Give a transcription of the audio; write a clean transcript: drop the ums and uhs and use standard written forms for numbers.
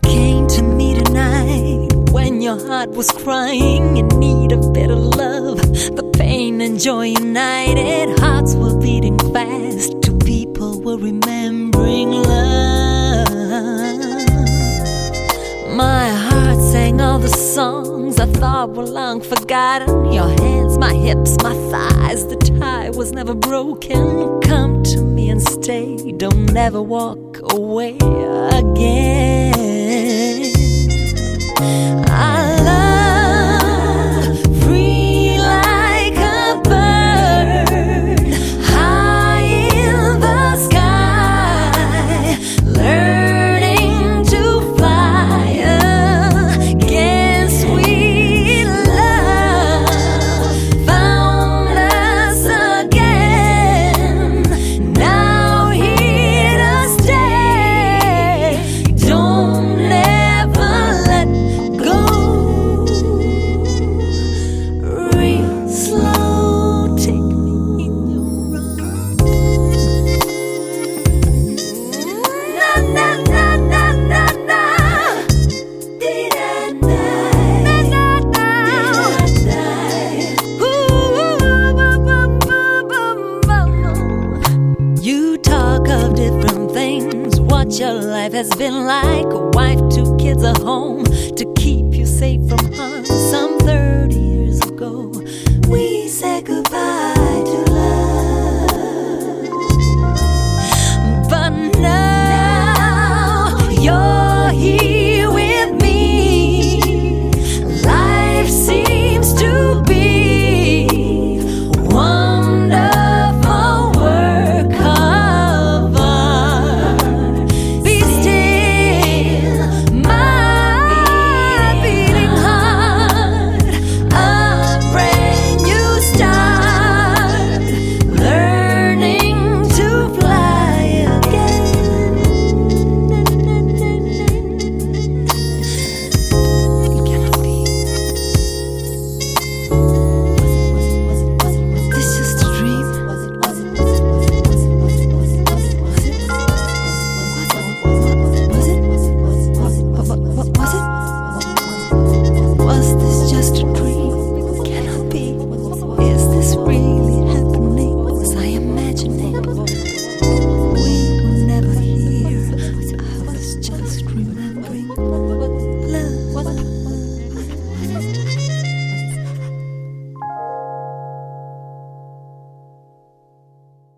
came to me tonight when your heart was crying in need of better love. The pain and joy united, hearts were beating fast. Two people were remembering love. My heart sang all the songs I thought were long forgotten. Your hands, my hips, my thighs, the tie was never broken. Come to me and stay, don't ever walk away again. I love free like a bird, high in the sky, learning to fly again. Sweet love found us again, now here to stay. Don't ever let go. Real slow, take me in your arms. Na na na na na na. Dee-da-da. Dee-da-da. Ooh. You talk of different things, what your life has been like. A wife, 2 kids, a home to keep you safe from harm. Some 30 years ago, we said goodbye.